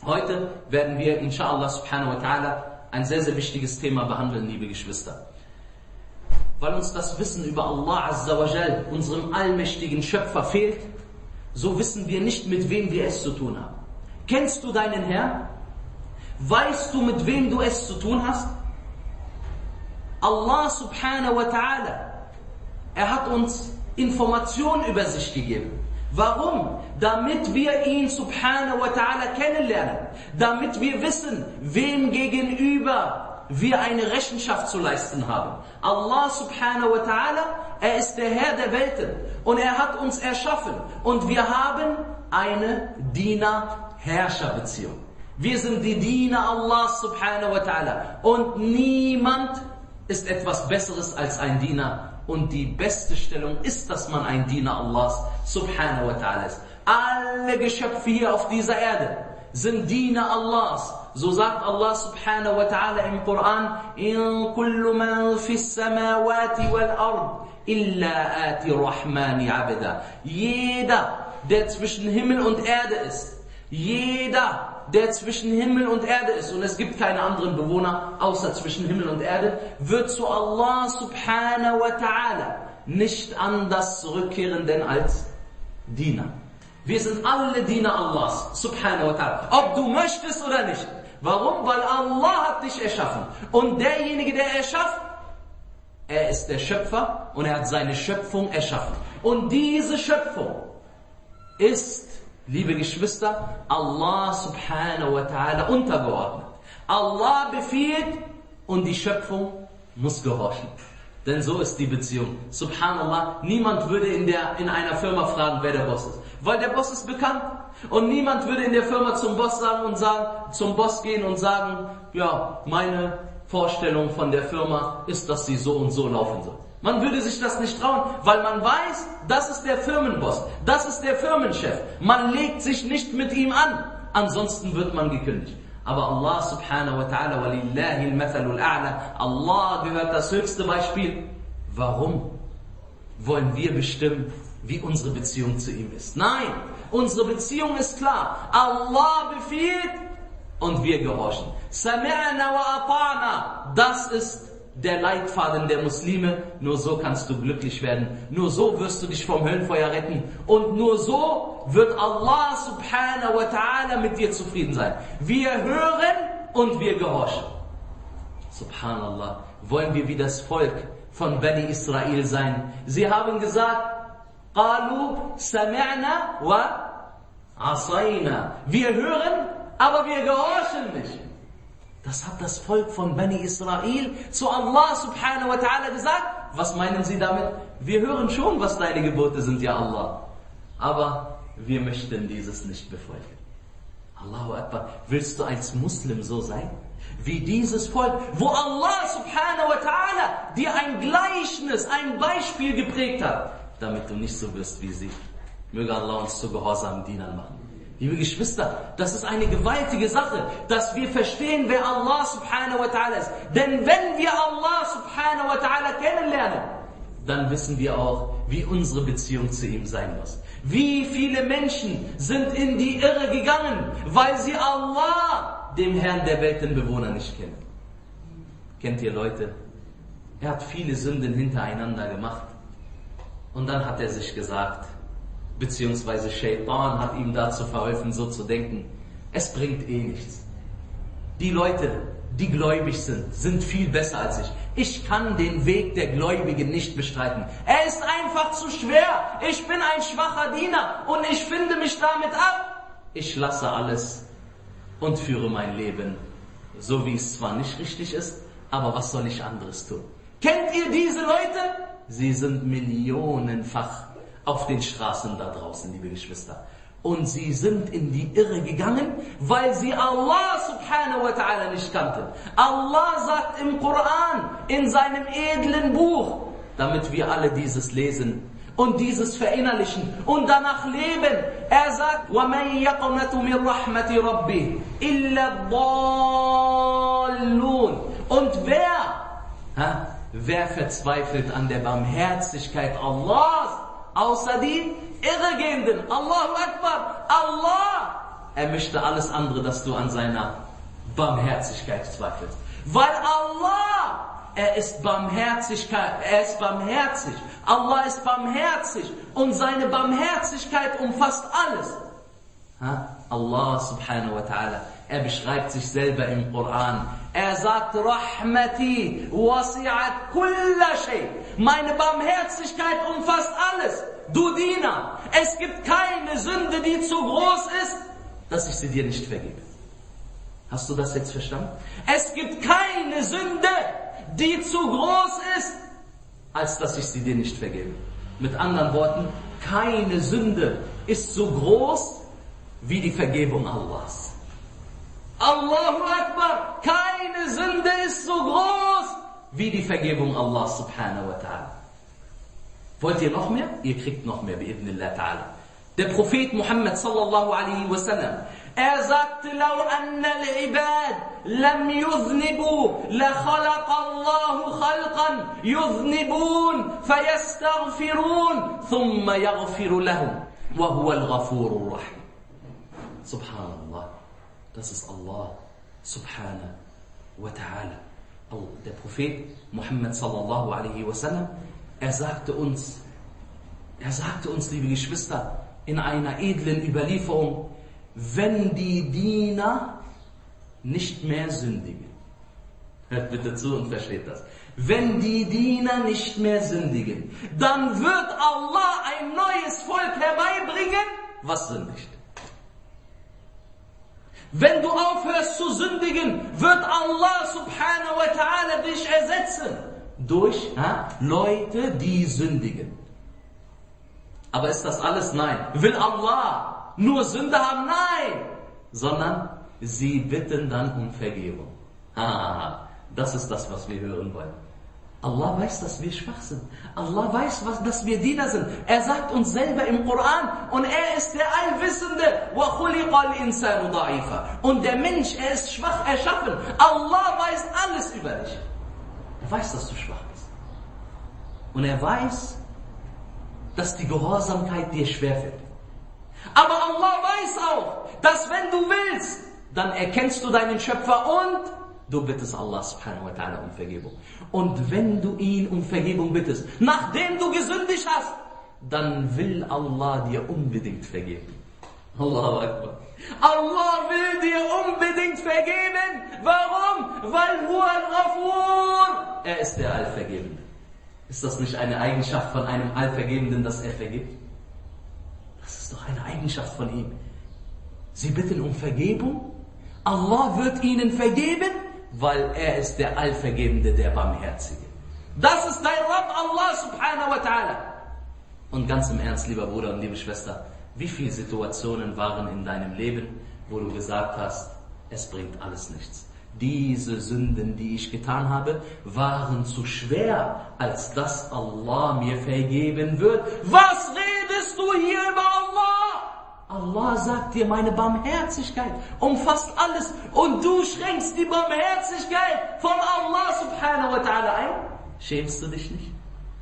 Heute werden wir, inshallah subhanahu wa ta'ala, ein sehr, sehr wichtiges Thema behandeln, liebe Geschwister. Weil uns das Wissen über Allah Azza wa Jal, unserem allmächtigen Schöpfer, fehlt, so wissen wir nicht, mit wem wir es zu tun haben. Kennst du deinen Herrn? Weißt du, mit wem du es zu tun hast? Allah subhanahu wa ta'ala, er hat uns Informationen über sich gegeben. Warum? Damit wir ihn subhanahu wa ta'ala kennenlernen. Damit wir wissen, wem gegenüber wir eine Rechenschaft zu leisten haben. Allah subhanahu wa ta'ala, er ist der Herr der Welten. Und er hat uns erschaffen. Und wir haben eine Diener-Herrscher-Beziehung. Wir sind die Diener Allahs subhanahu wa ta'ala. Und niemand ist etwas Besseres als ein Diener. Und die beste Stellung ist, dass man ein Diener Allahs subhanahu wa ta'ala ist. Alle Geschöpfe hier auf dieser Erde sind Diener Allahs. So sagt Allah subhanahu wa ta'ala im Koran: In kullu man fis samawati wal ard illa ati rahmani abda. Jeder, der zwischen Himmel und Erde ist, jeder, der zwischen Himmel und Erde ist, und es gibt keine anderen Bewohner außer zwischen Himmel und Erde, wird zu Allah subhanahu wa ta'ala nicht anders zurückkehren denn als Diener. Wir sind alle Diener Allahs subhanahu wa ta'ala, ob du möchtest oder nicht. Warum? Weil Allah hat dich erschaffen. Und derjenige, der erschafft, er ist der Schöpfer und er hat seine Schöpfung erschaffen. Und diese Schöpfung ist, liebe Geschwister, Allah subhanahu wa ta'ala untergeordnet. Allah befiehlt und die Schöpfung muss gehorchen. Denn so ist die Beziehung. Subhanallah, niemand würde in einer Firma fragen, wer der Boss ist. Weil der Boss ist bekannt. Und niemand würde in der Firma zum Boss gehen und sagen, ja, meine Vorstellung von der Firma ist, dass sie so und so laufen soll. Man würde sich das nicht trauen, weil man weiß, das ist der Firmenboss, das ist der Firmenchef. Man legt sich nicht mit ihm an, ansonsten wird man gekündigt. Aber Allah subhanahu wa ta'ala, walillahi al-mathalul a'la, Allah gehört das höchste Beispiel. Warum wollen wir bestimmen, wie unsere Beziehung zu ihm ist? Nein, unsere Beziehung ist klar. Allah befiehlt und wir gehorchen. Sami'na wa ata'na, das ist der Leitfaden der Muslime. Nur so kannst du glücklich werden. Nur so wirst du dich vom Höllenfeuer retten. Und nur so wird Allah subhanahu wa ta'ala mit dir zufrieden sein. Wir hören und wir gehorchen. Subhanallah. Wollen wir wie das Volk von Bani Israel sein? Sie haben gesagt, Qalu sami'na wa asayna. Wir hören, aber wir gehorchen nicht. Das hat das Volk von Bani Israel zu Allah subhanahu wa ta'ala gesagt. Was meinen sie damit? Wir hören schon, was deine Gebote sind, ja Allah. Aber wir möchten dieses nicht befolgen. Allahu Akbar. Willst du als Muslim so sein? Wie dieses Volk, wo Allah subhanahu wa ta'ala dir ein Gleichnis, ein Beispiel geprägt hat, damit du nicht so wirst wie sie. Möge Allah uns zu gehorsamen Dienern machen. Liebe Geschwister, das ist eine gewaltige Sache, dass wir verstehen, wer Allah subhanahu wa ta'ala ist. Denn wenn wir Allah subhanahu wa ta'ala kennenlernen, dann wissen wir auch, wie unsere Beziehung zu ihm sein muss. Wie viele Menschen sind in die Irre gegangen, weil sie Allah, dem Herrn der Weltenbewohner, nicht kennen. Kennt ihr Leute? Er hat viele Sünden hintereinander gemacht. Und dann hat er sich gesagt, beziehungsweise Shaitan hat ihm dazu verholfen, so zu denken, es bringt eh nichts. Die Leute, die gläubig sind viel besser als ich. Ich kann den Weg der Gläubigen nicht bestreiten. Er ist einfach zu schwer. Ich bin ein schwacher Diener und ich finde mich damit ab. Ich lasse alles und führe mein Leben, so wie es zwar nicht richtig ist, aber was soll ich anderes tun? Kennt ihr diese Leute? Sie sind millionenfach auf den Straßen da draußen, liebe Geschwister. Und sie sind in die Irre gegangen, weil sie Allah subhanahu wa ta'ala nicht kannten. Allah sagt im Koran, in seinem edlen Buch, damit wir alle dieses lesen und dieses verinnerlichen und danach leben. Er sagt, وَمَنْ يَقْنَتُ مِنْ رَحْمَةِ رَبِّهِ إِلَّا الضَّالُّونَ. Und wer verzweifelt an der Barmherzigkeit Allahs, außer die Irregehenden? Allahu Akbar! Allah er möchte alles andere, dass du an seiner Barmherzigkeit zweifelst. Weil Allah, er ist Barmherzigkeit, er ist barmherzig. Allah ist barmherzig und seine Barmherzigkeit umfasst alles. Allah subhanahu wa ta'ala, er beschreibt sich selber im Koran. Er sagt, Rahmati wasi'at kulla shay. Meine Barmherzigkeit umfasst alles. Du Diener, es gibt keine Sünde, die zu groß ist, dass ich sie dir nicht vergebe. Hast du das jetzt verstanden? Es gibt keine Sünde, die zu groß ist, als dass ich sie dir nicht vergebe. Mit anderen Worten, keine Sünde ist so groß wie die Vergebung Allahs. Allahu Akbar, keine Sünde ist so groß wie die Vergebung Allah subhanahu wa ta'ala. Wollt ihr noch mehr? Ihr kriegt noch mehr, bi'idhnillah ta'ala. Der Prophet Muhammad sallallahu alaihi wasallam, er sagte, لو أن العباد لم يذنبوا لخلق الله خلقا يذنبون فيستغفرون ثم يغفر لهم وهو الغفور الرحيم. Subhanallah, das ist Allah subhanahu wa ta'ala. Der Prophet Muhammad sallallahu alaihi wasallam, er sagte uns, liebe Geschwister, in einer edlen Überlieferung, wenn die Diener nicht mehr sündigen. Hört bitte zu und versteht das. Wenn die Diener nicht mehr sündigen, dann wird Allah ein neues Volk herbeibringen, was sündigt. Wenn du aufhörst zu sündigen, wird Allah subhanahu wa ta'ala dich ersetzen durch Leute, die sündigen. Aber ist das alles? Nein. Will Allah nur Sünde haben? Nein. Sondern sie bitten dann um Vergebung. Das ist das, was wir hören wollen. Allah weiß, dass wir schwach sind. Allah weiß, dass wir Diener sind. Er sagt uns selber im Koran, und er ist der Allwissende. Und der Mensch, er ist schwach erschaffen. Allah weiß alles über dich. Er weiß, dass du schwach bist. Und er weiß, dass die Gehorsamkeit dir schwerfällt. Aber Allah weiß auch, dass wenn du willst, dann erkennst du deinen Schöpfer und du bittest Allah subhanahu wa ta'ala um Vergebung. Und wenn du ihn um Vergebung bittest, nachdem du gesündigt hast, dann will Allah dir unbedingt vergeben. Allahu Akbar. Allah will dir unbedingt vergeben. Warum? Weil huwa al-Ghafur. Er ist der Allvergebende. Ist das nicht eine Eigenschaft von einem Allvergebenden, dass er vergibt? Das ist doch eine Eigenschaft von ihm. Sie bitten um Vergebung. Allah wird ihnen vergeben, weil er ist der Allvergebende, der Barmherzige. Das ist dein Rabb, Allah subhanahu wa ta'ala. Und ganz im Ernst, lieber Bruder und liebe Schwester, wie viele Situationen waren in deinem Leben, wo du gesagt hast, es bringt alles nichts. Diese Sünden, die ich getan habe, waren zu schwer, als dass Allah mir vergeben wird. Was redest du hier über Allah? Allah sagt dir, meine Barmherzigkeit umfasst alles, und du schränkst die Barmherzigkeit von Allah subhanahu wa ta'ala ein. Schämst du dich nicht?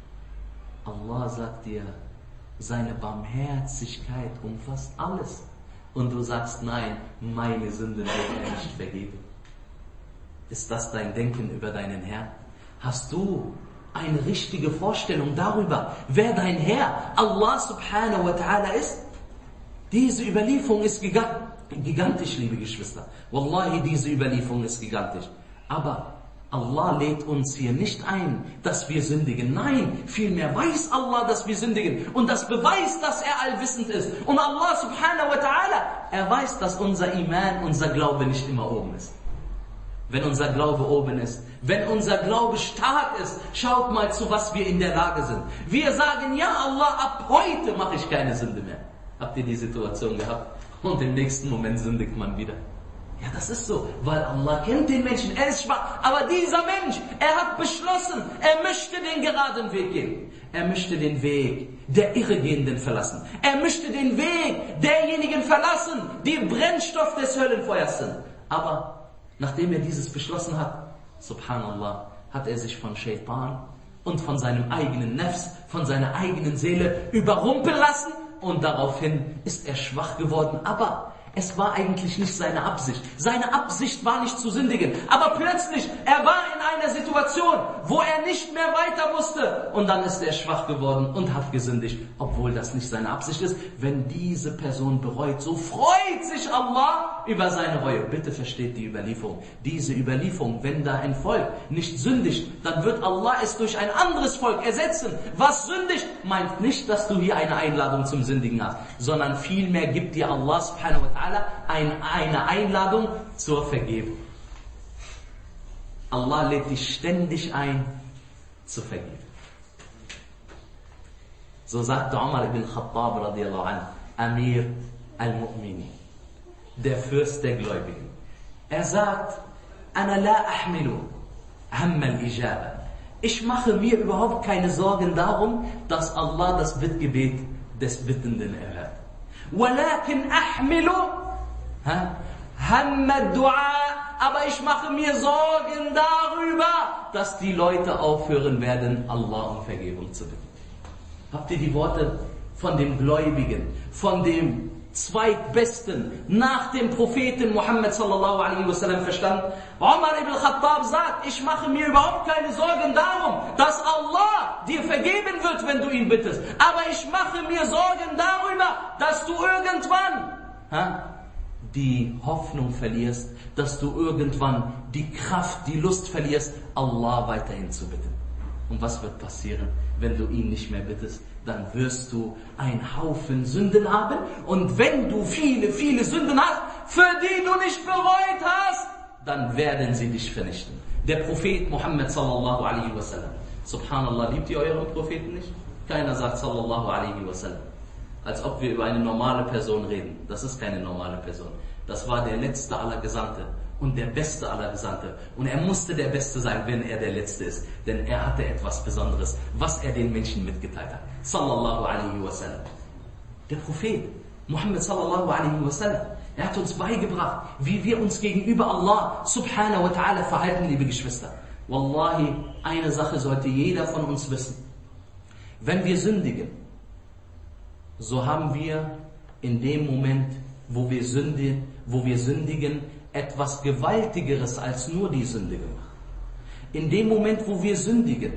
Allah sagt dir, seine Barmherzigkeit umfasst alles. Und du sagst, nein, meine Sünden wird er nicht vergeben. Ist das dein Denken über deinen Herrn? Hast du eine richtige Vorstellung darüber, wer dein Herr, Allah subhanahu wa ta'ala ist? Diese Überlieferung ist gigantisch, liebe Geschwister. Wallahi, diese Überlieferung ist gigantisch. Aber Allah lädt uns hier nicht ein, dass wir sündigen. Nein, vielmehr weiß Allah, dass wir sündigen. Und das beweist, dass er allwissend ist. Und Allah subhanahu wa ta'ala, er weiß, dass unser Iman, unser Glaube nicht immer oben ist. Wenn unser Glaube oben ist, wenn unser Glaube stark ist, schaut mal, zu was wir in der Lage sind. Wir sagen, ja Allah, ab heute mache ich keine Sünde mehr. Habt ihr die Situation gehabt? Und im nächsten Moment sündigt man wieder. Ja, das ist so, weil Allah kennt den Menschen, er ist schwach. Aber dieser Mensch, er hat beschlossen, er möchte den geraden Weg gehen. Er möchte den Weg der Irregehenden verlassen. Er möchte den Weg derjenigen verlassen, die Brennstoff des Höllenfeuers sind. Aber nachdem er dieses beschlossen hat, subhanallah, hat er sich von Shaitan und von seinem eigenen Nafs, von seiner eigenen Seele überrumpeln lassen, und daraufhin ist er schwach geworden. Aber Es war eigentlich nicht seine Absicht. Seine Absicht war nicht zu sündigen. Aber plötzlich, er war in einer Situation, wo er nicht mehr weiter wusste. Und dann ist er schwach geworden und hat gesündigt, obwohl das nicht seine Absicht ist. Wenn diese Person bereut, so freut sich Allah über seine Reue. Bitte versteht die Überlieferung. Diese Überlieferung, wenn da ein Volk nicht sündigt, dann wird Allah es durch ein anderes Volk ersetzen. Was sündigt, meint nicht, dass du hier eine Einladung zum Sündigen hast, sondern vielmehr gibt dir Allah subhanahu wa ta'ala eine Einladung zur Vergebung. Allah lädt dich ständig ein, zu vergeben. So sagte Umar ibn Khattab radiallahu anhu, Amir al-Mu'minin, der Fürst der Gläubigen. Er sagt, Ana la ahmilu hamma al-ijaba. Ich mache mir überhaupt keine Sorgen darum, dass Allah das Bittgebet des Bittenden erhört. Walakin ahmilu hamma ad-du'a. Aber ich mache mir Sorgen darüber, dass die Leute aufhören werden, Allah um Vergebung zu bitten. Habt ihr die Worte von dem Gläubigen, von dem Zweitbesten nach dem Propheten Muhammad sallallahu alaihi wasallam verstanden? Umar ibn Khattab sagt, ich mache mir überhaupt keine Sorgen darum, dass Allah dir vergeben wird, wenn du ihn bittest. Aber ich mache mir Sorgen darüber, dass du irgendwann die Hoffnung verlierst, dass du irgendwann die Kraft, die Lust verlierst, Allah weiterhin zu bitten. Und was wird passieren, wenn du ihn nicht mehr bittest? Dann wirst du einen Haufen Sünden haben. Und wenn du viele, viele Sünden hast, für die du nicht bereut hast, dann werden sie dich vernichten. Der Prophet Muhammad sallallahu alaihi wasallam. Subhanallah, liebt ihr euren Propheten nicht? Keiner sagt sallallahu alaihi wasallam. Als ob wir über eine normale Person reden. Das ist keine normale Person. Das war der letzte aller Gesandte und der beste aller Gesandte. Und er musste der Beste sein, wenn er der Letzte ist. Denn er hatte etwas Besonderes, was er den Menschen mitgeteilt hat. Sallallahu alaihi wasallam. Der Prophet Muhammad sallallahu alaihi wasallam, er hat uns beigebracht, wie wir uns gegenüber Allah subhanahu wa ta'ala verhalten, liebe Geschwister. Wallahi, eine Sache sollte jeder von uns wissen. Wenn wir sündigen, so haben wir in dem Moment, wo wir sündigen, etwas Gewaltigeres als nur die Sünde gemacht. In dem Moment, wo wir sündigen,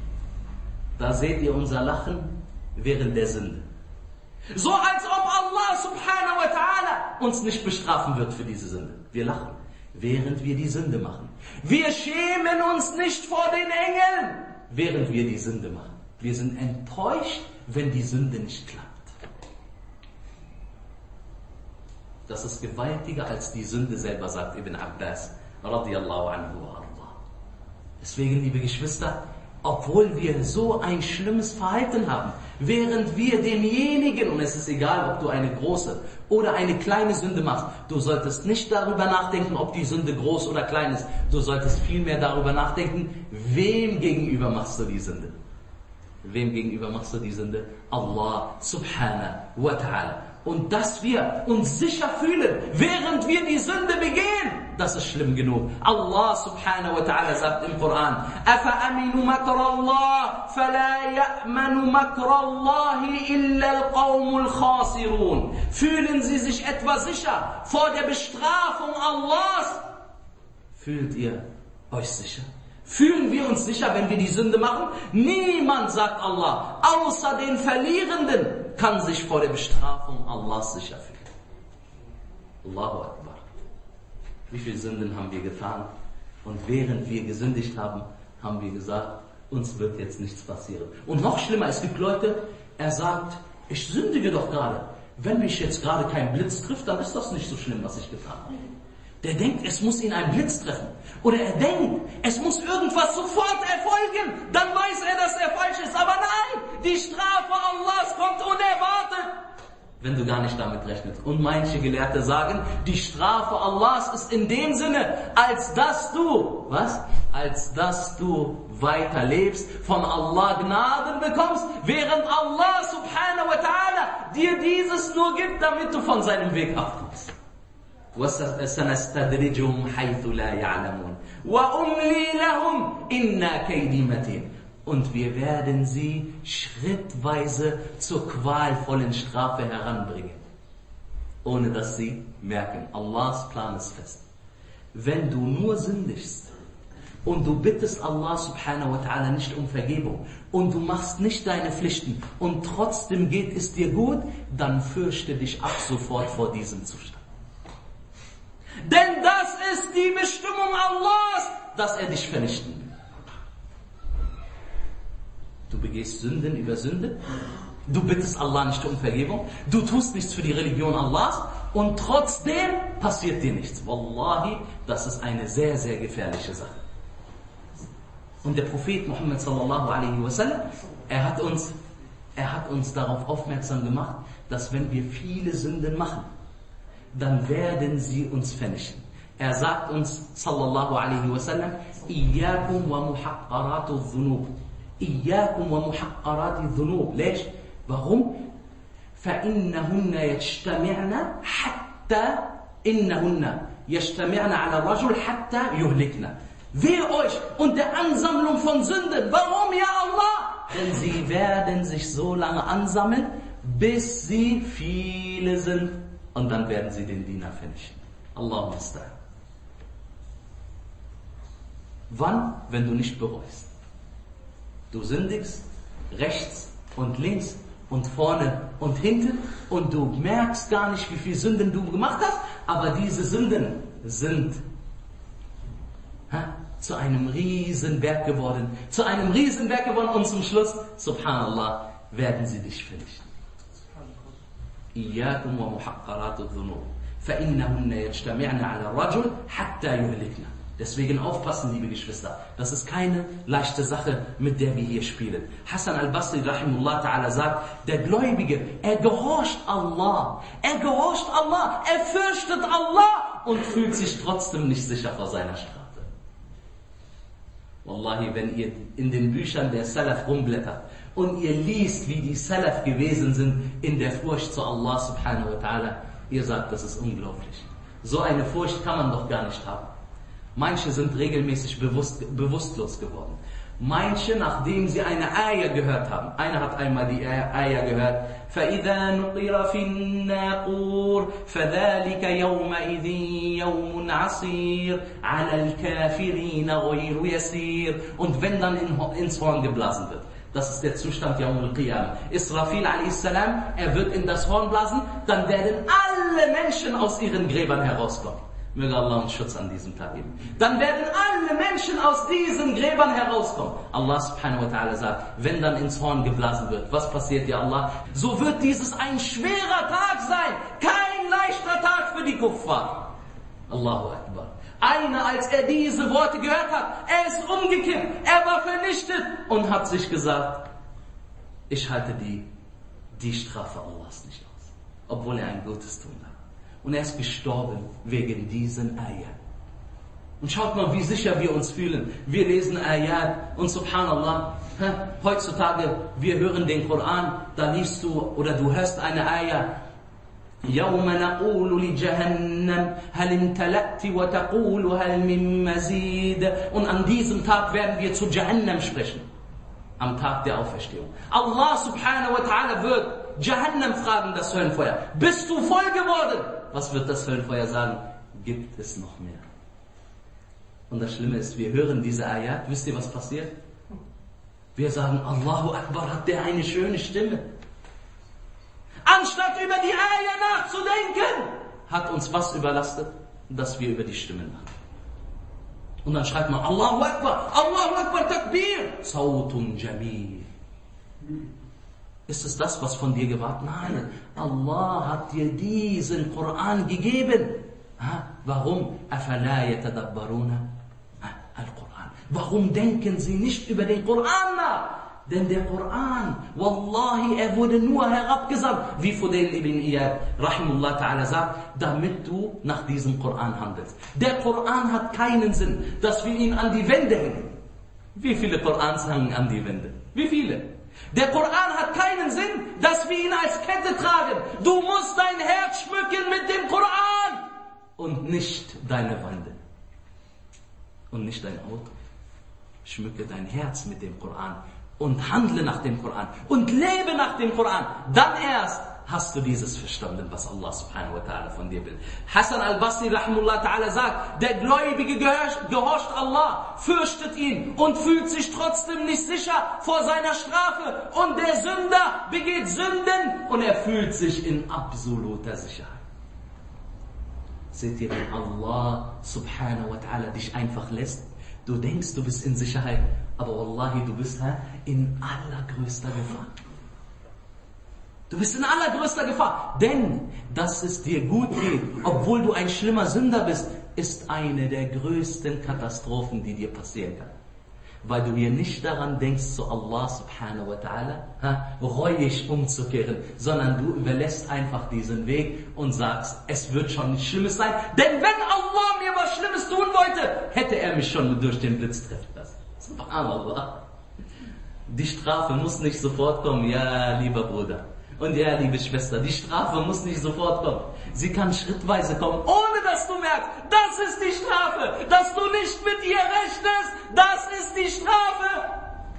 da seht ihr unser Lachen während der Sünde. So als ob Allah subhanahu wa ta'ala uns nicht bestrafen wird für diese Sünde. Wir lachen, während wir die Sünde machen. Wir schämen uns nicht vor den Engeln, während wir die Sünde machen. Wir sind enttäuscht, wenn die Sünde nicht klappt. Das ist gewaltiger als die Sünde selber, sagt Ibn Abbas radiyallahu anhu wa Allah. Deswegen, liebe Geschwister, obwohl wir so ein schlimmes Verhalten haben, während wir demjenigen, und es ist egal, ob du eine große oder eine kleine Sünde machst, du solltest nicht darüber nachdenken, ob die Sünde groß oder klein ist. Du solltest vielmehr darüber nachdenken, wem gegenüber machst du die Sünde? Wem gegenüber machst du die Sünde? Allah subhanahu wa ta'ala. Und dass wir uns sicher fühlen, während wir die Sünde begehen, das ist schlimm genug. Allah subhanahu wa ta'ala sagt im Koran, أَفَأَمِنُوا مَكْرَ اللَّهِ فَلَا يَأْمَنُ مَكْرَ اللَّهِ إِلَّا الْقَوْمُ الْخَاسِرُونَ. Fühlen Sie sich etwa sicher vor der Bestrafung Allahs? Fühlt ihr euch sicher? Fühlen wir uns sicher, wenn wir die Sünde machen? Niemand, sagt Allah, außer den Verlierenden kann sich vor der Bestrafung Allahs sicher fühlen. Allahu Akbar. Wie viele Sünden haben wir getan? Und während wir gesündigt haben, haben wir gesagt, uns wird jetzt nichts passieren. Und noch schlimmer, es gibt Leute, er sagt, ich sündige doch gerade. Wenn mich jetzt gerade kein Blitz trifft, dann ist das nicht so schlimm, was ich getan habe. Der denkt, es muss ihn ein Blitz treffen. Oder er denkt, es muss irgendwas sofort erfolgen. Dann weiß er, dass er falsch ist. Aber nein, die Strafe Allahs kommt unerwartet. Wenn du gar nicht damit rechnest. Und manche Gelehrte sagen, die Strafe Allahs ist in dem Sinne, als dass du, was? Als dass du weiterlebst, von Allah Gnaden bekommst, während Allah subhanahu wa ta'ala dir dieses nur gibt, damit du von seinem Weg abkommst. وَسَنَسْتَدْرِجُهُمْ حَيْثُ لَا يَعْلَمُونَ وَأُمْلِي لَهُمْ إِنَّا كَيْدِي مَتِينٌ. Und wir werden sie schrittweise zur qualvollen Strafe heranbringen. ohne dass sie merken. Allahs Plan ist fest. Wenn du nur sündigst und du bittest Allah subhanahu wa ta'ala nicht um Vergebung und du machst nicht deine Pflichten und trotzdem geht es dir gut, dann fürchte dich ab sofort vor diesem Zustand. Denn das ist die Bestimmung Allahs, dass er dich vernichten will. Du begehst Sünden über Sünden, du bittest Allah nicht um Vergebung, du tust nichts für die Religion Allahs und trotzdem passiert dir nichts. Wallahi, das ist eine sehr, sehr gefährliche Sache. Und der Prophet Muhammad sallallahu alaihi wasallam, er hat uns darauf aufmerksam gemacht, dass wenn wir viele Sünden machen, dann werden sie uns vernichten. Er sagt uns sallallahu alaihi wasallam, Iyyakum wa muhaqqaratu dhunub. Iyyakum wa muhaqqarati dhunub. Lesch? Warum? فإنهن يجتمعن حتى إنهن يجتمعن على الرجل حتى يهلكنا. Wehe euch und der Ansammlung von Sünden. Warum, ja Allah? Denn sie werden sich so lange ansammeln, bis sie viele sind. Und dann werden sie den Diener vernichten. Allahumma sta'an. Wann? Wenn du nicht bereust. Du sündigst rechts und links und vorne und hinten und du merkst gar nicht, wie viele Sünden du gemacht hast, aber diese Sünden sind zu einem Riesenberg geworden, und zum Schluss, subhanallah, werden sie dich vernichten. إياكم ومحقرات الذنوب فإنهن يجتمعن على الرجل حتى يهلكنا. Deswegen aufpassen, liebe Geschwister. Das ist keine leichte Sache, mit der wir hier spielen. Hassan al-Basri rahimullah ta'ala sagt, der Gläubige, er gehorcht Allah, er fürchtet Allah und fühlt sich trotzdem nicht sicher vor seiner Strafe. Wallahi, wenn ihr in den Büchern der Salaf rumblättert und ihr liest, wie die Salaf gewesen sind in der Furcht zu Allah subhanahu wa ta'ala, ihr sagt, das ist unglaublich. So eine Furcht kann man doch gar nicht haben. Manche sind regelmäßig bewusstlos geworden. Manche, nachdem sie eine Ayah gehört haben. Einer hat einmal die Ayah gehört. فَإِذَا نُقِرَ فِي النَّاقُورِ فَذَلِكَ يَوْمَئِذٍ يَوْمٌ عَسِيرٌ عَلَى الْكَافِرِينَ غَيْرُ يَسِيرٌ. Und wenn dann ins Horn geblasen wird. Das ist der Zustand Yawm al-Qiyamah. Israfil a.s., er wird in das Horn blasen, dann werden alle Menschen aus ihren Gräbern herauskommen. Möge Allah uns Schutz an diesem Tag geben. Dann werden alle Menschen aus diesen Gräbern herauskommen. Allah subhanahu wa ta'ala sagt, wenn dann ins Horn geblasen wird, was passiert, ja Allah? So wird dieses ein schwerer Tag sein. Kein leichter Tag für die Kuffar. Allahu Akbar. Einer, als er diese Worte gehört hat, er ist umgekippt, er war vernichtet und hat sich gesagt, ich halte die Strafe Allahs nicht aus. Obwohl er ein Gutes tun darf. Und er ist gestorben wegen diesen Ayat. Und schaut mal, wie sicher wir uns fühlen. Wir lesen Ayat und subhanallah, heutzutage, wir hören den Koran, da liest du oder du hörst eine Ayat. يوم نقول لجهنم هل امتلأت وتقول هل من مزيد. Und an diesem Tag werden wir zu Jahannam sprechen. Am Tag der Auferstehung. Allah subhanahu wa ta'ala wird Jahannam fragen, das Höllenfeuer. Bist du voll geworden? Was wird das Höllenfeuer sagen? Gibt es noch mehr? Und das Schlimme ist, wir hören diese Ayat. Wisst ihr, was passiert? Wir sagen, Allahu Akbar, hat der eine schöne Stimme. Anstatt über die Ayah nachzudenken, hat uns was überlastet? Dass wir über die Stimme nachdenken. Und dann schreibt man, Allahu Akbar, Takbir, Sautun Jamil. Ist es das, was von dir gewartet? Nein, Allah hat dir diesen Koran gegeben. Warum? أَفَلَا يَتَدَبَّرُونَ الْقُرْآن. Warum denken sie nicht über den Koran nach? Denn der Koran, Wallahi, er wurde nur herabgesandt, wie Fudail ibn Iyad, rahimullah ta'ala, sagt, damit du nach diesem Koran handelst. Der Koran hat keinen Sinn, dass wir ihn an die Wände hängen. Wie viele Korans hängen an die Wände? Wie viele? Der Koran hat keinen Sinn, dass wir ihn als Kette tragen. Du musst dein Herz schmücken mit dem Koran und nicht deine Wände. Und nicht dein Auto. Schmücke dein Herz mit dem Koran. Und handle nach dem Koran. Und lebe nach dem Koran. Dann erst hast du dieses verstanden, was Allah subhanahu wa ta'ala von dir will. Hassan al-Basri rahimullah ta'ala sagt, der Gläubige gehorcht Allah, fürchtet ihn und fühlt sich trotzdem nicht sicher vor seiner Strafe. Und der Sünder begeht Sünden und er fühlt sich in absoluter Sicherheit. Seht ihr, wenn Allah subhanahu wa ta'ala dich einfach lässt, du denkst, du bist in Sicherheit, aber wallahi, du bist in allergrößter Gefahr. Du bist in allergrößter Gefahr, denn dass es dir gut geht, obwohl du ein schlimmer Sünder bist, ist eine der größten Katastrophen, die dir passieren kann. Weil du hier nicht daran denkst, zu Allah subhanahu wa ta'ala reuig umzukehren, sondern du überlässt einfach diesen Weg und sagst, es wird schon nichts Schlimmes sein, denn wenn Allah mir was Schlimmes tun wollte, hätte er mich schon durch den Blitz treffen lassen. Subhanallah. Die Strafe muss nicht sofort kommen, ja, lieber Bruder. Und ja, liebe Schwester, die Strafe muss nicht sofort kommen. Sie kann schrittweise kommen, ohne dass du merkst, das ist die Strafe. Dass du nicht mit ihr rechnest, das ist die Strafe.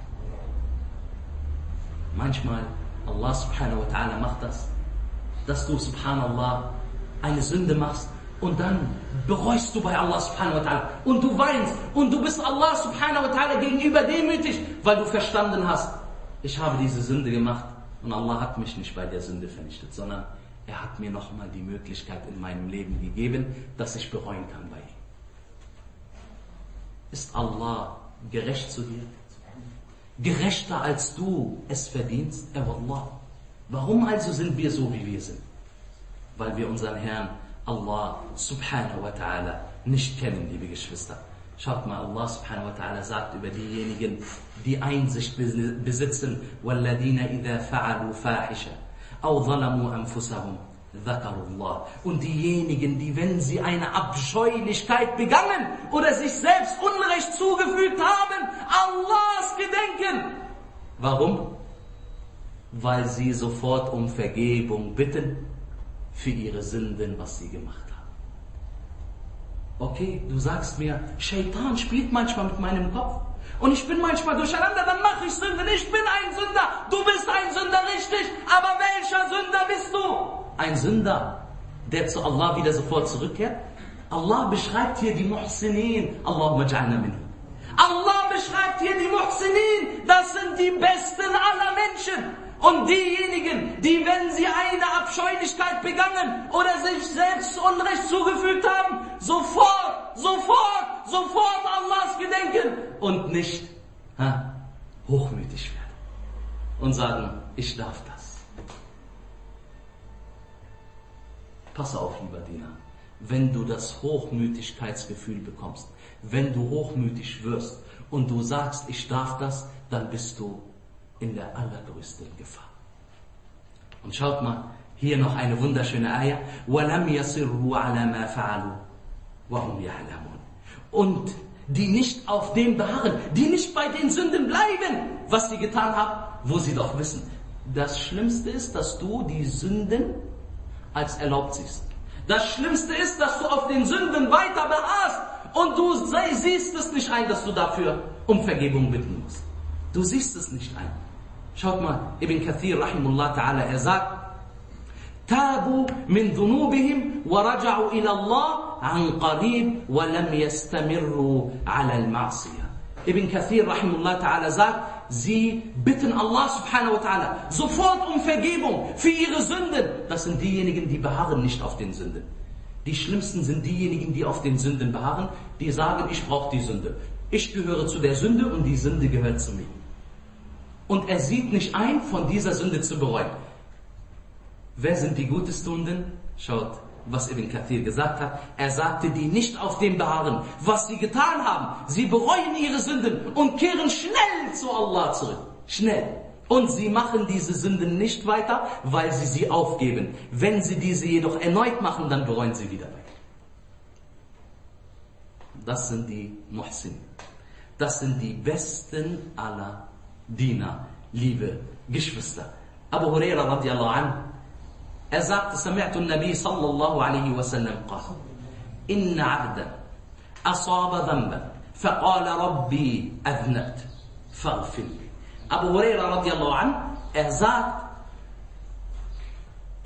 Manchmal, Allah subhanahu wa ta'ala macht das, dass du subhanallah eine Sünde machst und dann bereust du bei Allah subhanahu wa ta'ala und du weinst und du bist Allah subhanahu wa ta'ala gegenüber demütig, weil du verstanden hast, ich habe diese Sünde gemacht. Und Allah hat mich nicht bei der Sünde vernichtet, sondern er hat mir nochmal die Möglichkeit in meinem Leben gegeben, dass ich bereuen kann bei ihm. Ist Allah gerecht zu dir? Gerechter als du es verdienst? Wallah. Warum also sind wir so, wie wir sind? Weil wir unseren Herrn Allah subhanahu wa ta'ala nicht kennen, liebe Geschwister. Schaut mal, Allah subhanahu wa ta'ala sagt über diejenigen, die Einsicht besitzen, وَالَّذِينَ إِذَا فَعَلُوا فَاحِشَةً أَوْ ظَلَمُوا أَنفُسَهُمْ ذَكَرُوا اللَّهَ. Und diejenigen, die, wenn sie eine Abscheulichkeit begangen oder sich selbst Unrecht zugefügt haben, Allahs gedenken. Warum? Weil sie sofort um Vergebung bitten für ihre Sünden, was sie gemacht haben. Okay, du sagst mir, Shaitan spielt manchmal mit meinem Kopf und ich bin manchmal durcheinander, dann mache ich Sünden. Ich bin ein Sünder, du bist ein Sünder, richtig, aber welcher Sünder bist du? Ein Sünder, der zu Allah wieder sofort zurückkehrt? Allah beschreibt hier die Muhsinin, Allahumma ja'alna minhum. Allah beschreibt hier die Muhsinin, das sind die besten aller Menschen. Und diejenigen, die, wenn sie eine Abscheulichkeit begangen oder sich selbst Unrecht zugefügt haben, sofort Allahs gedenken und nicht hochmütig werden und sagen, ich darf das. Pass auf, lieber Diener, wenn du das Hochmütigkeitsgefühl bekommst, wenn du hochmütig wirst und du sagst, ich darf das, dann bist du in der allergrößten Gefahr. Und schaut mal, hier noch eine wunderschöne Ayah. وَلَمْ يَصِرُّوا عَلَى مَا فَعَلُوا وَهُمْ يَعْلَمُونَ. Und die nicht auf dem beharren, die nicht bei den Sünden bleiben, was sie getan haben, wo sie doch wissen. Das Schlimmste ist, dass du die Sünden als erlaubt siehst. Das Schlimmste ist, dass du auf den Sünden weiter beharrst und du siehst es nicht ein, dass du dafür um Vergebung bitten musst. Du siehst es nicht ein. Schaut mal, Ibn Kathir rahimullah ta'ala, er sagt, Tabu min dhunubihim wa raja'u ila Allah an qarib wa lam yastamirru ala al-ma'siyah. Ibn Kathir rahimullah ta'ala sagt, sie bitten Allah subhanahu wa ta'ala sofort um Vergebung für ihre Sünden. Das sind diejenigen, die beharren nicht auf den Sünden. Die schlimmsten sind diejenigen, die auf den Sünden beharren, die sagen, ich brauche die Sünde. Ich gehöre zu der Sünde und die Sünde gehört zu mir. Und er sieht nicht ein, von dieser Sünde zu bereuen. Wer sind die Gutestuenden? Schaut, was Ibn Kathir gesagt hat. Er sagte, die nicht auf dem beharren, was sie getan haben. Sie bereuen ihre Sünden und kehren schnell zu Allah zurück. Schnell. Und sie machen diese Sünden nicht weiter, weil sie aufgeben. Wenn sie diese jedoch erneut machen, dann bereuen sie wieder. Das sind die Muhsin. Das sind die besten aller Diener, liebe Geschwister. Abu Huraira radiallahu anhu, er sagte, سمعت النبي صلى الله عليه وسلم قال إن عبدا أصاب ذنبا فقال ربي أذنبت فاغفر لي. Abu Huraira radiallahu anhu, er sagt,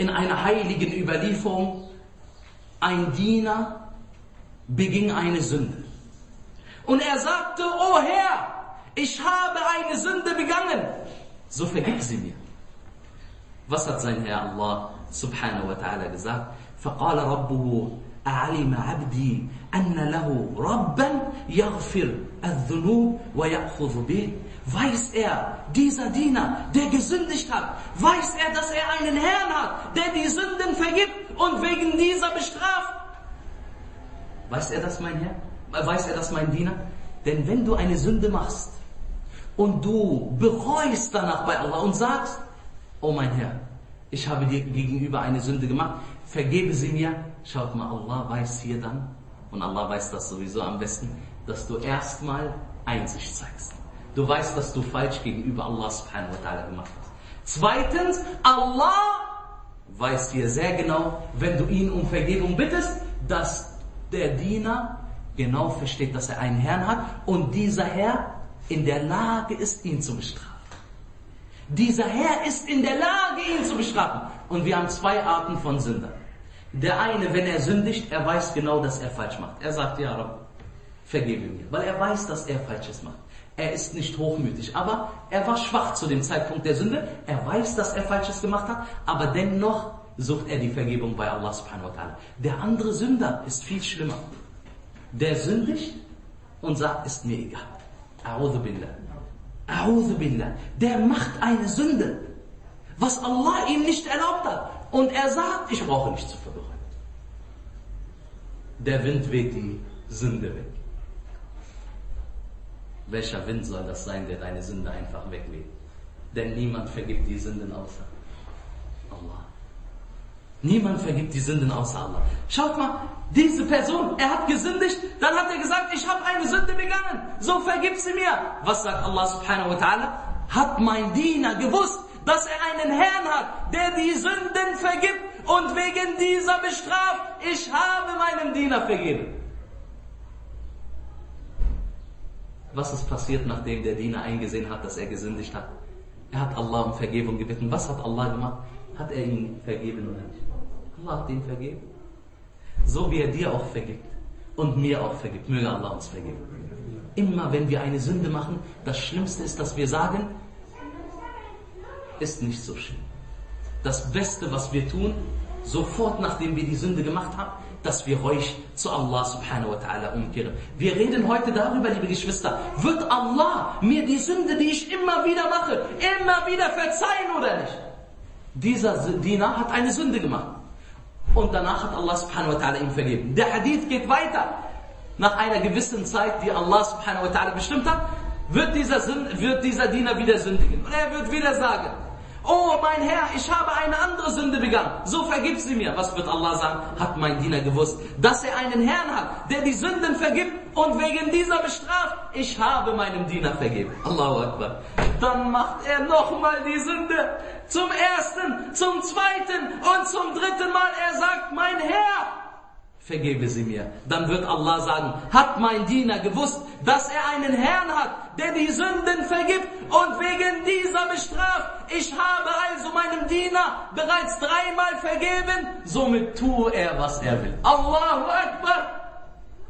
in einer heiligen Überlieferung, ein Diener beging eine Sünde. Und er sagte, O Herr, ich habe eine Sünde begangen, so vergib sie mir. Was hat sein Herr Allah subhanahu wa ta'ala gesagt? فَقَالَ رَبُّهُ أَعْلِمَ عَبْدِي أَنَّ لَهُ رَبًّا يَغْفِرْ الذُّنُوبَ وَيَأْخُذُ بِهِ. Weiß er, dieser Diener, der gesündigt hat, weiß er, dass er einen Herrn hat, der die Sünden vergibt und wegen dieser bestraft? Weiß er das, mein Herr? Weiß er das, mein Diener? Denn wenn du eine Sünde machst und du bereust danach bei Allah und sagst, oh mein Herr, ich habe dir gegenüber eine Sünde gemacht, vergebe sie mir. Schaut mal, Allah weiß hier dann, und Allah weiß das sowieso am besten, dass du erstmal Einsicht zeigst. Du weißt, dass du falsch gegenüber Allah subhanahu wa ta'ala gemacht hast. Zweitens, Allah weiß hier sehr genau, wenn du ihn um Vergebung bittest, dass der Diener genau versteht, dass er einen Herrn hat und dieser Herr in der Lage ist, ihn zu bestrafen. Dieser Herr ist in der Lage, ihn zu bestrafen. Und wir haben zwei Arten von Sündern. Der eine, wenn er sündigt, er weiß genau, dass er falsch macht. Er sagt, ja Rabb, vergebe mir. Weil er weiß, dass er Falsches macht. Er ist nicht hochmütig, aber er war schwach zu dem Zeitpunkt der Sünde. Er weiß, dass er Falsches gemacht hat, aber dennoch sucht er die Vergebung bei Allah subhanahu wa ta'ala. Der andere Sünder ist viel schlimmer. Der sündigt und sagt, ist mir egal. A'udhu billah. A'udhu billah. Der macht eine Sünde, was Allah ihm nicht erlaubt hat. Und er sagt, ich brauche nicht zu bereuen. Der Wind weht die Sünde weg. Welcher Wind soll das sein, der deine Sünde einfach wegweht? Denn niemand vergibt die Sünden außer Allah. Niemand vergibt die Sünden außer Allah. Schaut mal, diese Person, er hat gesündigt, dann hat er gesagt, ich habe eine Sünde begangen, so vergib sie mir. Was sagt Allah subhanahu wa ta'ala? Hat mein Diener gewusst, dass er einen Herrn hat, der die Sünden vergibt und wegen dieser bestraft? Ich habe meinem Diener vergeben. Was ist passiert, nachdem der Diener eingesehen hat, dass er gesündigt hat? Er hat Allah um Vergebung gebeten. Was hat Allah gemacht? Hat er ihn vergeben oder nicht? Allah hat ihn vergeben. So wie er dir auch vergibt und mir auch vergibt. Möge Allah uns vergeben. Immer wenn wir eine Sünde machen, das Schlimmste ist, dass wir sagen, ist nicht so schlimm. Das Beste, was wir tun, sofort nachdem wir die Sünde gemacht haben, dass wir ruhig zu Allah subhanahu wa ta'ala umkehren. Wir reden heute darüber, liebe Geschwister, wird Allah mir die Sünde, die ich immer wieder mache, immer wieder verzeihen oder nicht? Dieser Diener hat eine Sünde gemacht. Und danach hat Allah subhanahu wa ta'ala ihm vergeben. Der Hadith geht weiter. Nach einer gewissen Zeit, die Allah subhanahu wa ta'ala bestimmt hat, wird dieser Diener wieder sündigen. Und er wird wieder sagen, oh mein Herr, ich habe eine andere Sünde begangen, so vergib sie mir. Was wird Allah sagen? Hat mein Diener gewusst, dass er einen Herrn hat, der die Sünden vergibt und wegen dieser bestraft? Ich habe meinem Diener vergeben. Allahu Akbar. Dann macht er nochmal die Sünde. Zum ersten, zum zweiten und zum dritten Mal. Er sagt, mein Herr, vergebe sie mir. Dann wird Allah sagen, hat mein Diener gewusst, dass er einen Herrn hat, der die Sünden vergibt und wegen dieser bestraft? Ich habe also meinem Diener bereits 3-mal vergeben, somit tue er, was er will. Allahu Akbar!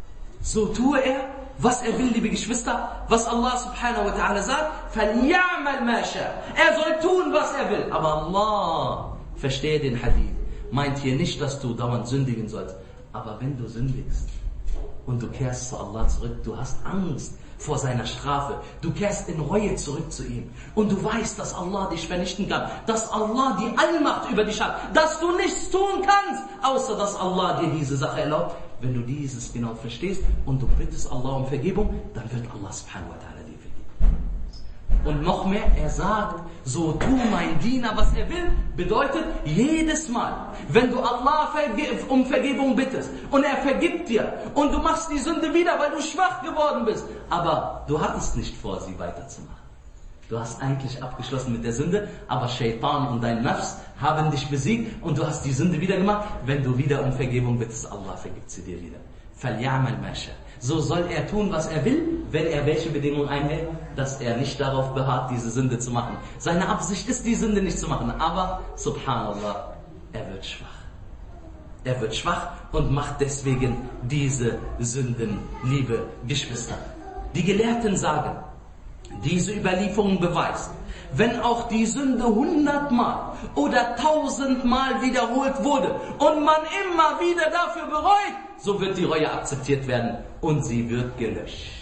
So tue er, was er will, liebe Geschwister, was Allah subhanahu wa ta'ala sagt, فَلْيَعْمَلْ مَا شَاءَ. Er soll tun, was er will. Aber Allah, verstehe den Hadith, meint hier nicht, dass du dauernd sündigen sollst. Aber wenn du sündigst und du kehrst zu Allah zurück, du hast Angst vor seiner Strafe, du kehrst in Reue zurück zu ihm und du weißt, dass Allah dich vernichten kann, dass Allah die Allmacht über dich hat, dass du nichts tun kannst, außer dass Allah dir diese Sache erlaubt. Wenn du dieses genau verstehst und du bittest Allah um Vergebung, dann wird Allah subhanahu wa ta'ala dir vergeben. Und noch mehr, er sagt, so tu mein Diener, was er will, bedeutet jedes Mal, wenn du Allah um Vergebung bittest und er vergibt dir und du machst die Sünde wieder, weil du schwach geworden bist, aber du hattest nicht vor, sie weiterzumachen. Du hast eigentlich abgeschlossen mit der Sünde, aber Shaitan und dein Nafs haben dich besiegt und du hast die Sünde wieder gemacht. Wenn du wieder um Vergebung bittest, Allah vergibt sie dir wieder. فَلْيَعْمَلْ مَا شَاءَ. So soll er tun, was er will, wenn er welche Bedingungen einhält, dass er nicht darauf beharrt, diese Sünde zu machen. Seine Absicht ist, die Sünde nicht zu machen. Aber, subhanallah, er wird schwach. Er wird schwach und macht deswegen diese Sünden, liebe Geschwister. Die Gelehrten sagen, diese Überlieferung beweist, wenn auch die Sünde 100-mal oder 1000-mal wiederholt wurde und man immer wieder dafür bereut, so wird die Reue akzeptiert werden und sie wird gelöscht.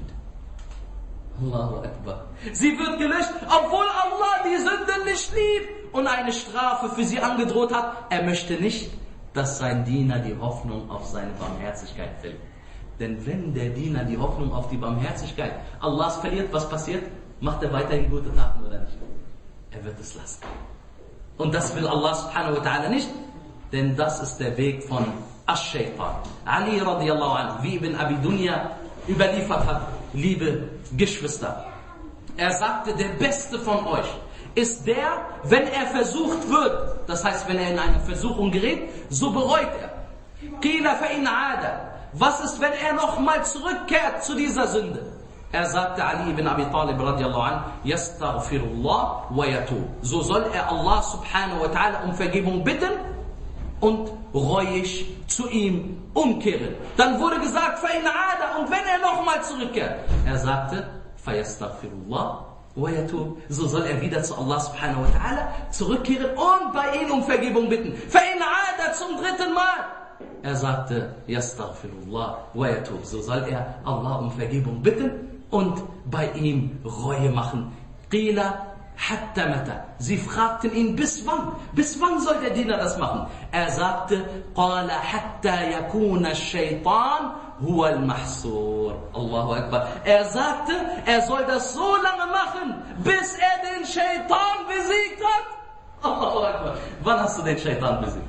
Allahu Akbar. Sie wird gelöscht, obwohl Allah die Sünde nicht liebt und eine Strafe für sie angedroht hat. Er möchte nicht, dass sein Diener die Hoffnung auf seine Barmherzigkeit verliert. Denn wenn der Diener die Hoffnung auf die Barmherzigkeit Allahs verliert, was passiert? Macht er weiterhin gute Taten oder nicht? Er wird es lassen. Und das will Allah subhanahu wa ta'ala nicht, denn das ist der Weg von Ash-Shaytan. Ali radiallahu anhu, wie Ibn Abi Dunya überliefert hat, liebe Geschwister. Er sagte, der Beste von euch ist der, wenn er versucht wird, das heißt, wenn er in eine Versuchung gerät, so bereut er. Qila fa in aada. Was ist, wenn er nochmal zurückkehrt zu dieser Sünde? Er sagte Ali ibn Abi Talib radiallahu anh, yastaghfirullah wa yatub. So soll er Allah subhanahu wa ta'ala um Vergebung bitten und reuig zu ihm umkehren. Dann wurde gesagt, fa in aada, und wenn er nochmal zurückkehrt. Er sagte, fa yastaghfirullah wa yatub. So soll er wieder zu Allah subhanahu wa ta'ala zurückkehren und bei ihm um Vergebung bitten. Fa in aada, zum 3. Mal. Er sagte, yastaghfirullah wa yatub. So soll er Allah um Vergebung bitten und bei ihm Reue machen. Qila hatta mata. Sie fragten ihn, bis wann? Bis wann soll der Diener das machen? Er sagte, qala hatta yakuna ash-shaytan huwa al-mahsur. Allahu Akbar. Er sagte, er soll das so lange machen, bis er den Shaitan besiegt hat. Allahu Akbar. Wann hast du den Shaitan besiegt?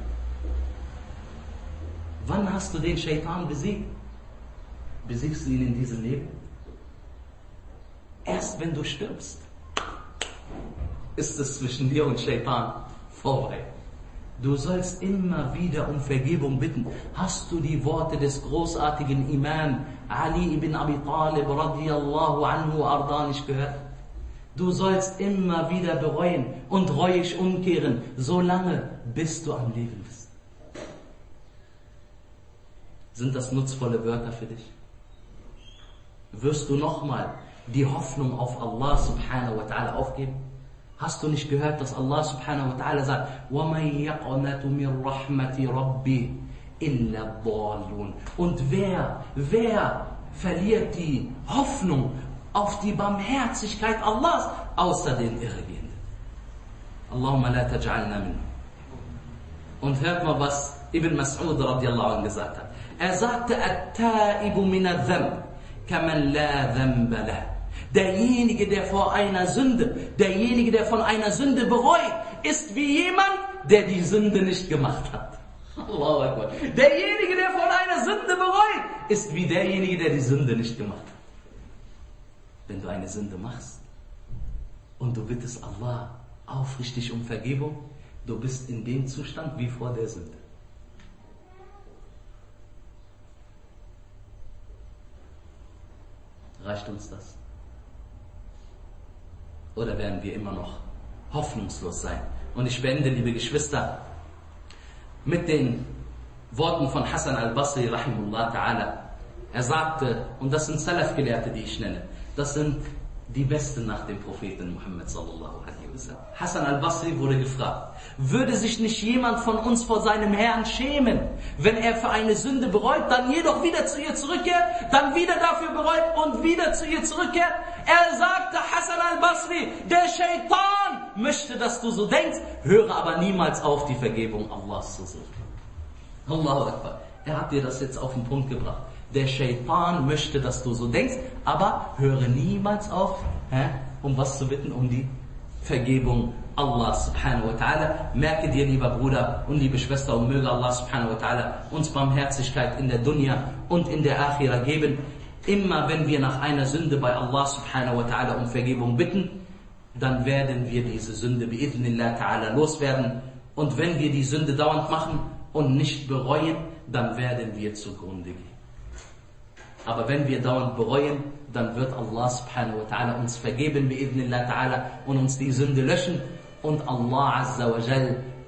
Wann hast du den Shaitan besiegt? Besiegst du ihn in diesem Leben? Erst wenn du stirbst, ist es zwischen dir und Shaitan vorbei. Du sollst immer wieder um Vergebung bitten. Hast du die Worte des großartigen Imam Ali ibn Abi Talib radiyallahu anhu arda nicht gehört? Du sollst immer wieder bereuen und reuig umkehren, solange bis du am Leben bist. Sind das nutzvolle Wörter für dich? Wirst du nochmal die Hoffnung auf Allah subhanahu wa ta'ala aufgeben? Hast du nicht gehört, dass Allah subhanahu wa ta'ala sagt, وَمَنْ يَقْنَتُ مِنْ رَحْمَةِ رَبِّي إِلَّا الضَّالُّونَ. Und wer verliert die Hoffnung auf die Barmherzigkeit Allahs, außer den Irrgehenden? Allahumma la taj'alna minhum. Und hört mal, was Ibn Mas'ud radiallahu anh gesagt hat. Er sagte, At-Taibu min adh-dhanb kaman la dhanba lah. Derjenige, der von einer Sünde bereut, ist wie jemand, der die Sünde nicht gemacht hat. Allahu Akbar. Derjenige, der von einer Sünde bereut, ist wie derjenige, der die Sünde nicht gemacht hat. Wenn du eine Sünde machst und du bittest Allah aufrichtig um Vergebung, du bist in dem Zustand wie vor der Sünde. Reicht uns das? Oder werden wir immer noch hoffnungslos sein? Und ich beende, liebe Geschwister, mit den Worten von Hassan al-Basri rahimahullah ta'ala. Er sagte, und das sind Salaf-Gelehrte, die ich nenne, das sind die Besten nach dem Propheten Muhammad sallallahu alaihi wasallam. Hassan al-Basri wurde gefragt, würde sich nicht jemand von uns vor seinem Herrn schämen, wenn er für eine Sünde bereut, dann jedoch wieder zu ihr zurückkehrt, dann wieder dafür bereut und wieder zu ihr zurückkehrt? Er sagte, Hassan al-Basri, der Shaitan möchte, dass du so denkst, höre aber niemals auf, die Vergebung Allahs zu suchen. Allahu Akbar. Er hat dir das jetzt auf den Punkt gebracht. Der Shaitan möchte, dass du so denkst, aber höre niemals auf, um was zu bitten, um die Vergebung Allah subhanahu wa ta'ala. Merke dir, lieber Bruder und liebe Schwester, und möge Allah subhanahu wa ta'ala uns Barmherzigkeit in der Dunya und in der Akhira geben. Immer wenn wir nach einer Sünde bei Allah subhanahu wa ta'ala um Vergebung bitten, dann werden wir diese Sünde bi'idhnillah ta'ala loswerden. Und wenn wir die Sünde dauernd machen und nicht bereuen, dann werden wir zugrunde gehen. Aber wenn wir dauernd bereuen, dann wird Allah subhanahu wa ta'ala uns vergeben bi'idhnillah ta'ala und uns die Sünde löschen. Und Allah azza wa jal,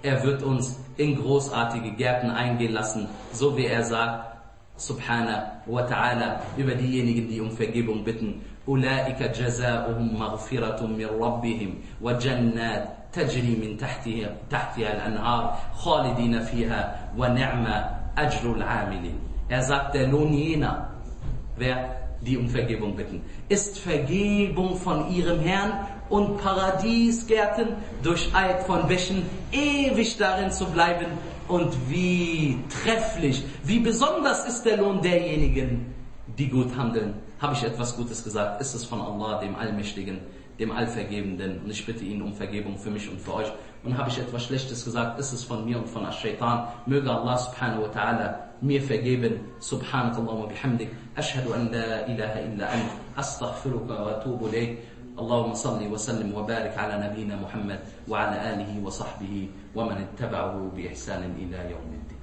er wird uns in großartige Gärten eingehen lassen, so wie er sagt, subhanahu wa ta'ala, über diejenigen, die um Vergebung bitten. Ulaika jazaohum maghfiratun min rabbihim wa jannat tajri min tahtiha al-anhar khalidina fiha wa ni'ma ajrul amilin. Er sagt, der Lohn jener, wer die um Vergebung bitten, ist Vergebung von ihrem Herrn und Paradiesgärten durcheilt von Bächen, ewig darin zu bleiben. Und wie trefflich, wie besonders ist der Lohn derjenigen, die gut handeln. Habe ich etwas Gutes gesagt, ist es von Allah, dem Allmächtigen, dem Allvergebenden. Und ich bitte ihn um Vergebung für mich und für euch. Und habe ich etwas Schlechtes gesagt, ist es von mir und von Ash-Shaytan. Möge Allah subhanahu wa ta'ala mir vergeben. Subhanakallahumma bihamdik. Ashhadu an la ilaha illa ant. Astaghfiruka wa atubu ilayk. اللهم صل وسلم وبارك على نبينا محمد وعلى آله وصحبه ومن اتبعه بإحسان إلى يوم الدين.